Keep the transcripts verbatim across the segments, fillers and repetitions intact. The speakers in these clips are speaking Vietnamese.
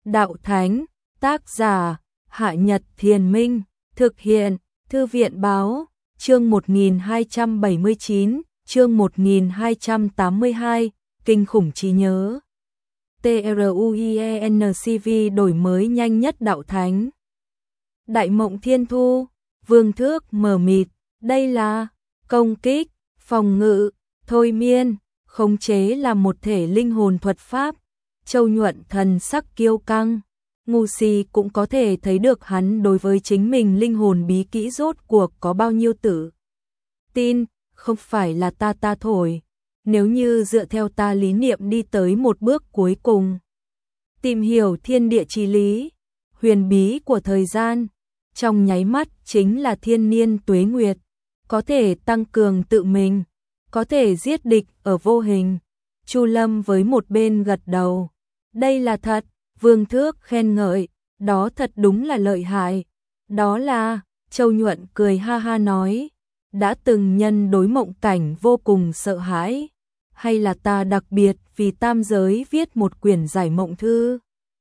Đạo Thánh, tác giả, Hạ Nhật Thiền Minh, thực hiện, Thư viện Báo, chương một nghìn hai trăm bảy mươi chín, chương một nghìn hai trăm tám mươi hai, kinh khủng trí nhớ. TRUIENCV đổi mới nhanh nhất Đạo Thánh. Đại Mộng Thiên Thu, Vương Thước mờ mịt, đây là công kích, phòng ngự, thôi miên, khống chế là một thể linh hồn thuật pháp. Châu Nhuận thần sắc kiêu căng, ngu si cũng có thể thấy được hắn đối với chính mình linh hồn bí kỹ rốt cuộc có bao nhiêu tự tin, không phải là ta ta thổi. Nếu như dựa theo ta lý niệm đi tới một bước cuối cùng, tìm hiểu thiên địa chí lý, huyền bí của thời gian, trong nháy mắt chính là thiên niên tuế nguyệt, có thể tăng cường tự mình, có thể giết địch ở vô hình. Chu Lâm với một bên gật đầu. Đây là thật, Vương Thước khen ngợi, đó thật đúng là lợi hại. Đó là, Châu Nhuận cười ha ha nói, đã từng nhân đối mộng cảnh vô cùng sợ hãi, hay là ta đặc biệt vì tam giới viết một quyển giải mộng thư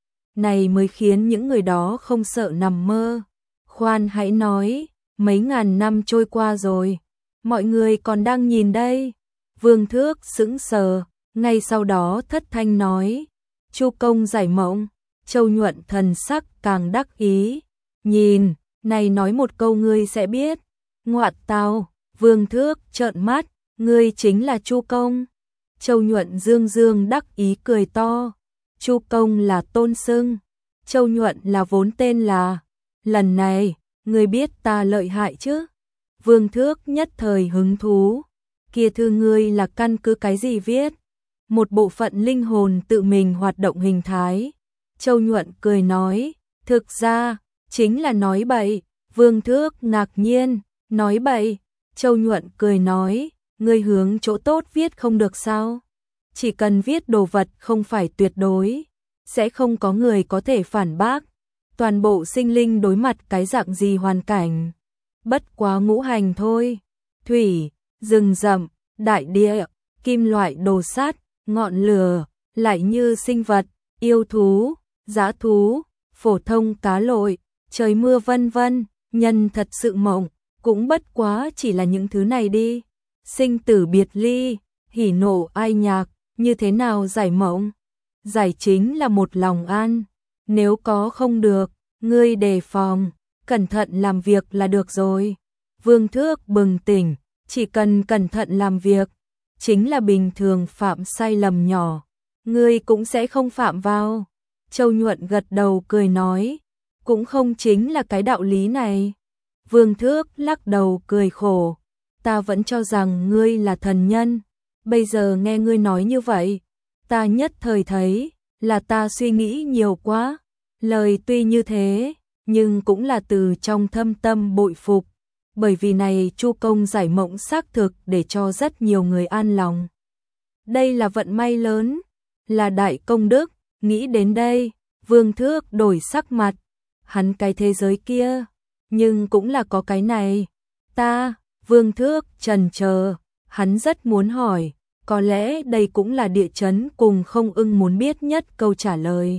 này mới khiến những người đó không sợ nằm mơ. Khoan hãy nói, mấy ngàn năm trôi qua rồi, mọi người còn đang nhìn đây. Vương Thước sững sờ, ngay sau đó thất thanh nói, Chu công giải mộng. Châu Nhuận thần sắc càng đắc ý, nhìn, này nói một câu ngươi sẽ biết. Ngoạn tào, Vương Thước trợn mắt, ngươi chính là Chu công. Châu Nhuận dương dương đắc ý cười to, Chu công là tôn xưng, Châu Nhuận là vốn tên là. Lần này, ngươi biết ta lợi hại chứ? Vương Thước nhất thời hứng thú, kia thư ngươi là căn cứ cái gì viết? Một bộ phận linh hồn tự mình hoạt động hình thái. Châu Nhuận cười nói, thực ra, chính là nói bậy. Vương Thước ngạc nhiên, nói bậy. Châu Nhuận cười nói, ngươi hướng chỗ tốt viết không được sao? Chỉ cần viết đồ vật không phải tuyệt đối, sẽ không có người có thể phản bác. Toàn bộ sinh linh đối mặt cái dạng gì hoàn cảnh, bất quá ngũ hành thôi. Thủy, rừng rậm, đại địa, kim loại đồ sắt, ngọn lửa, lại như sinh vật, yêu thú, dã thú, phổ thông cá lội, trời mưa vân vân, nhân thật sự mộng, cũng bất quá chỉ là những thứ này đi. Sinh tử biệt ly, hỉ nộ ai nhạc, như thế nào giải mộng? Giải chính là một lòng an, nếu có không được, ngươi đề phòng, cẩn thận làm việc là được rồi. Vương Thước bừng tỉnh, chỉ cần cẩn thận làm việc, chính là bình thường phạm sai lầm nhỏ, ngươi cũng sẽ không phạm vào. Châu Nhuận gật đầu cười nói, cũng không chính là cái đạo lý này. Vương Thước lắc đầu cười khổ, ta vẫn cho rằng ngươi là thần nhân, bây giờ nghe ngươi nói như vậy, ta nhất thời thấy là ta suy nghĩ nhiều quá. Lời tuy như thế, nhưng cũng là từ trong thâm tâm bội phục, bởi vì này Chu công giải mộng xác thực để cho rất nhiều người an lòng. Đây là vận may lớn, là đại công đức. Nghĩ đến đây, Vương Thước đổi sắc mặt, hắn cái thế giới kia, nhưng cũng là có cái này. Ta, Vương Thước chần chờ, hắn rất muốn hỏi, có lẽ đây cũng là địa chấn cùng không ưng muốn biết nhất câu trả lời.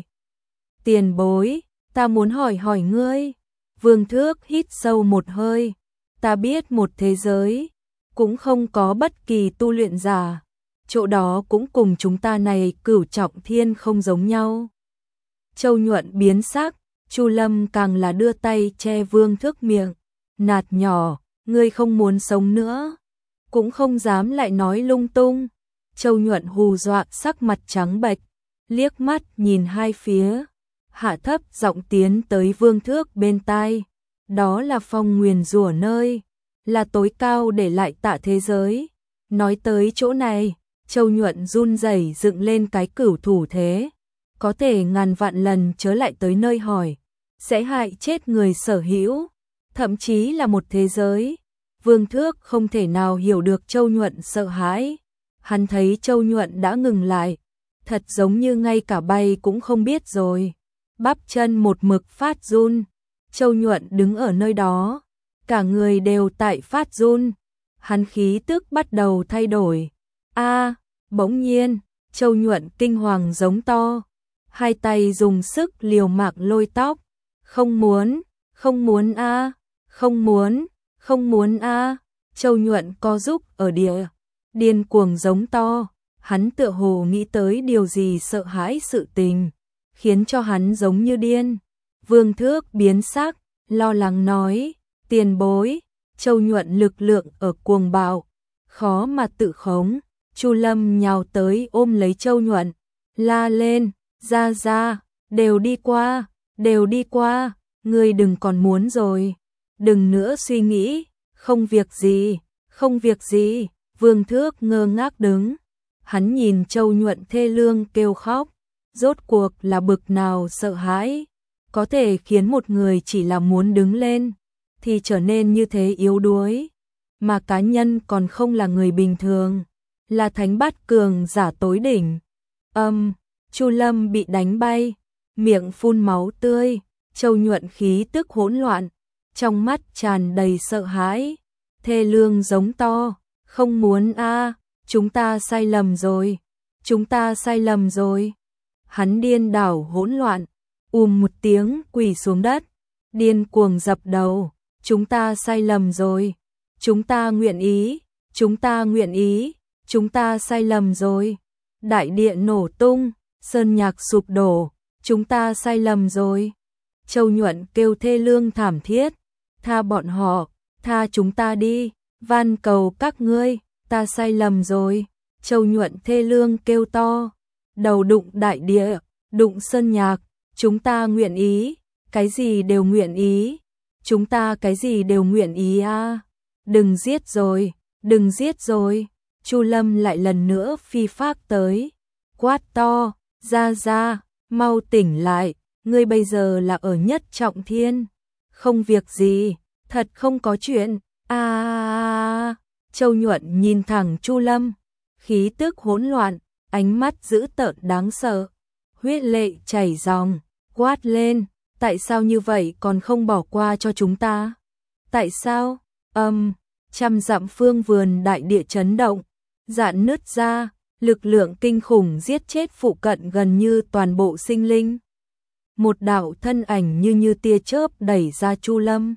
Tiền bối, ta muốn hỏi hỏi ngươi. Vương Thước hít sâu một hơi, ta biết một thế giới, cũng không có bất kỳ tu luyện giả, chỗ đó cũng cùng chúng ta này cửu trọng thiên không giống nhau. Châu Nhuận biến sắc, Chu Lâm càng là đưa tay che Vương Thước miệng, nạt nhỏ, ngươi không muốn sống nữa, cũng không dám lại nói lung tung. Châu Nhuận hù dọa sắc mặt trắng bệch, liếc mắt nhìn hai phía, hạ thấp giọng tiến tới Vương Thước bên tai, đó là phong nguyền rủa nơi, là tối cao để lại tạ thế giới. Nói tới chỗ này, Châu Nhuận run rẩy dựng lên cái cửu thủ thế, có thể ngàn vạn lần chớ lại tới nơi hỏi, sẽ hại chết người sở hữu, thậm chí là một thế giới. Vương Thước không thể nào hiểu được Châu Nhuận sợ hãi, hắn thấy Châu Nhuận đã ngừng lại, thật giống như ngay cả bay cũng không biết rồi, bắp chân một mực phát run. Châu Nhuận đứng ở nơi đó, cả người đều tại phát run, hắn khí tức bắt đầu thay đổi. A, bỗng nhiên, Châu Nhuận kinh hoàng giống to, hai tay dùng sức liều mạng lôi tóc. Không muốn, không muốn a, không muốn, không muốn a. Châu Nhuận co rúm ở địa, điên cuồng giống to, hắn tựa hồ nghĩ tới điều gì sợ hãi sự tình, khiến cho hắn giống như điên. Vương Thước biến sắc, lo lắng nói, tiền bối. Châu Nhuận lực lượng ở cuồng bạo, khó mà tự khống. Chu Lâm nhào tới ôm lấy Châu Nhuận, la lên, ra ra, đều đi qua, đều đi qua, ngươi đừng còn muốn rồi, đừng nữa suy nghĩ, không việc gì, không việc gì. Vương Thước ngơ ngác đứng, hắn nhìn Châu Nhuận thê lương kêu khóc, rốt cuộc là bực nào sợ hãi, có thể khiến một người chỉ là muốn đứng lên thì trở nên như thế yếu đuối, mà cá nhân còn không là người bình thường, là thánh bát cường giả tối đỉnh. Âm, um, Chu Lâm bị đánh bay, miệng phun máu tươi, Châu Nhuận khí tức hỗn loạn, trong mắt tràn đầy sợ hãi, thê lương giống to, không muốn a, chúng ta sai lầm rồi, chúng ta sai lầm rồi. Hắn điên đảo hỗn loạn, ùm một tiếng quỳ xuống đất, điên cuồng dập đầu, chúng ta sai lầm rồi, chúng ta nguyện ý, chúng ta nguyện ý, chúng ta sai lầm rồi. Đại địa nổ tung, sơn nhạc sụp đổ, chúng ta sai lầm rồi. Châu Nhuận kêu thê lương thảm thiết, tha bọn họ, tha chúng ta đi, van cầu các ngươi, ta sai lầm rồi. Châu Nhuận thê lương kêu to, đầu đụng đại địa, đụng sơn nhạc, chúng ta nguyện ý, cái gì đều nguyện ý, chúng ta cái gì đều nguyện ý a. À. Đừng giết rồi, đừng giết rồi. Chu Lâm lại lần nữa phi phác tới, quát to, ra ra, mau tỉnh lại, ngươi bây giờ là ở Nhất Trọng Thiên, không việc gì, thật không có chuyện. A à, Châu Nhuận nhìn thẳng Chu Lâm, khí tức hỗn loạn, ánh mắt dữ tợn đáng sợ, huyết lệ chảy ròng, quát lên, tại sao như vậy còn không bỏ qua cho chúng ta? Tại sao? Âm, um, trăm dặm phương vườn đại địa chấn động, dạn nứt ra, lực lượng kinh khủng giết chết phụ cận gần như toàn bộ sinh linh. Một đạo thân ảnh như như tia chớp đẩy ra Chu Lâm,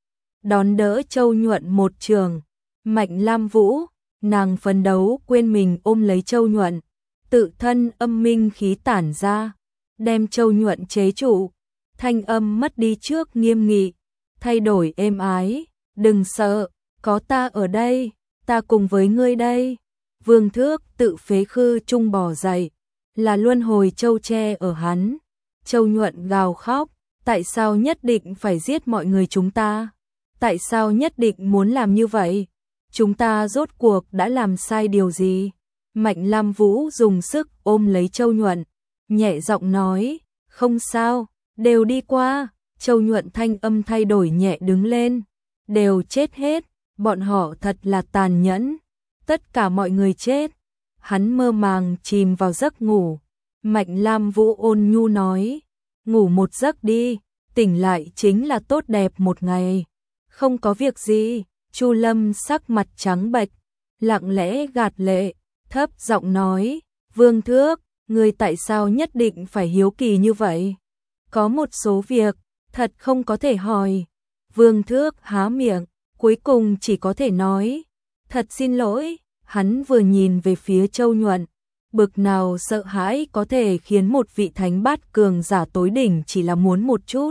đón đỡ Châu Nhuận một trường. Mạnh Lam Vũ, nàng phấn đấu quên mình ôm lấy Châu Nhuận, tự thân âm minh khí tản ra, đem Châu Nhuận chế trụ, thanh âm mất đi trước nghiêm nghị, thay đổi êm ái, đừng sợ, có ta ở đây, ta cùng với ngươi đây. Vương Thước tự phế khư trung bò dậy, là luân hồi châu tre ở hắn. Châu Nhuận gào khóc, tại sao nhất định phải giết mọi người chúng ta? Tại sao nhất định muốn làm như vậy? Chúng ta rốt cuộc đã làm sai điều gì? Mạnh Lam Vũ dùng sức ôm lấy Châu Nhuận, nhẹ giọng nói, không sao, đều đi qua. Châu Nhuận thanh âm thay đổi nhẹ đứng lên, đều chết hết, bọn họ thật là tàn nhẫn, tất cả mọi người chết. Hắn mơ màng chìm vào giấc ngủ. Mạnh Lam Vũ ôn nhu nói, ngủ một giấc đi, tỉnh lại chính là tốt đẹp một ngày. Không có việc gì. Chu Lâm sắc mặt trắng bệch, lặng lẽ gạt lệ, thấp giọng nói, Vương Thước, ngươi tại sao nhất định phải hiếu kỳ như vậy? Có một số việc, thật không có thể hỏi. Vương Thước há miệng, cuối cùng chỉ có thể nói, thật xin lỗi. Hắn vừa nhìn về phía Châu Nhuận, bực nào sợ hãi có thể khiến một vị thánh bát cường giả tối đỉnh chỉ là muốn một chút,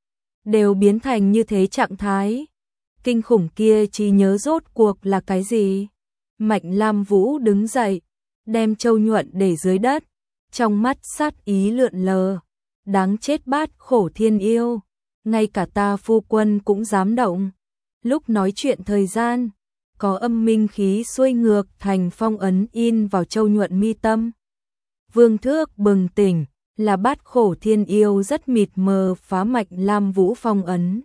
đều biến thành như thế trạng thái. Kinh khủng kia chỉ nhớ rốt cuộc là cái gì? Mạnh Lam Vũ đứng dậy, đem Châu Nhuận để dưới đất, trong mắt sát ý lượn lờ. Đáng chết bát khổ thiên yêu, ngay cả ta phu quân cũng dám động. Lúc nói chuyện thời gian, có âm minh khí xuôi ngược thành phong ấn in vào Châu Nhuận mi tâm. Vương Thước bừng tỉnh, là bát khổ thiên yêu rất mịt mờ phá Mạnh Lam Vũ phong ấn.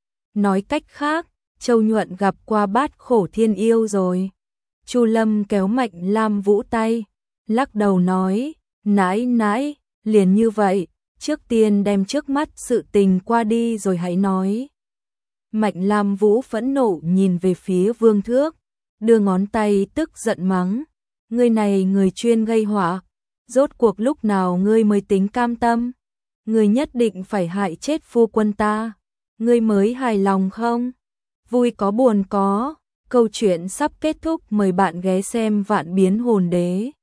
Nói cách khác, Châu Nhuận gặp qua bát khổ thiên yêu rồi. Chu Lâm kéo Mạnh Lam Vũ tay, lắc đầu nói, nãi nãi, liền như vậy, trước tiên đem trước mắt sự tình qua đi rồi hãy nói. Mạnh Lam Vũ phẫn nộ nhìn về phía Vương Thước, đưa ngón tay tức giận mắng, người này người chuyên gây họa, rốt cuộc lúc nào ngươi mới tính cam tâm? Ngươi nhất định phải hại chết phu quân ta, ngươi mới hài lòng không? Vui có buồn có, câu chuyện sắp kết thúc, mời bạn ghé xem Vạn Biến Hồn Đế.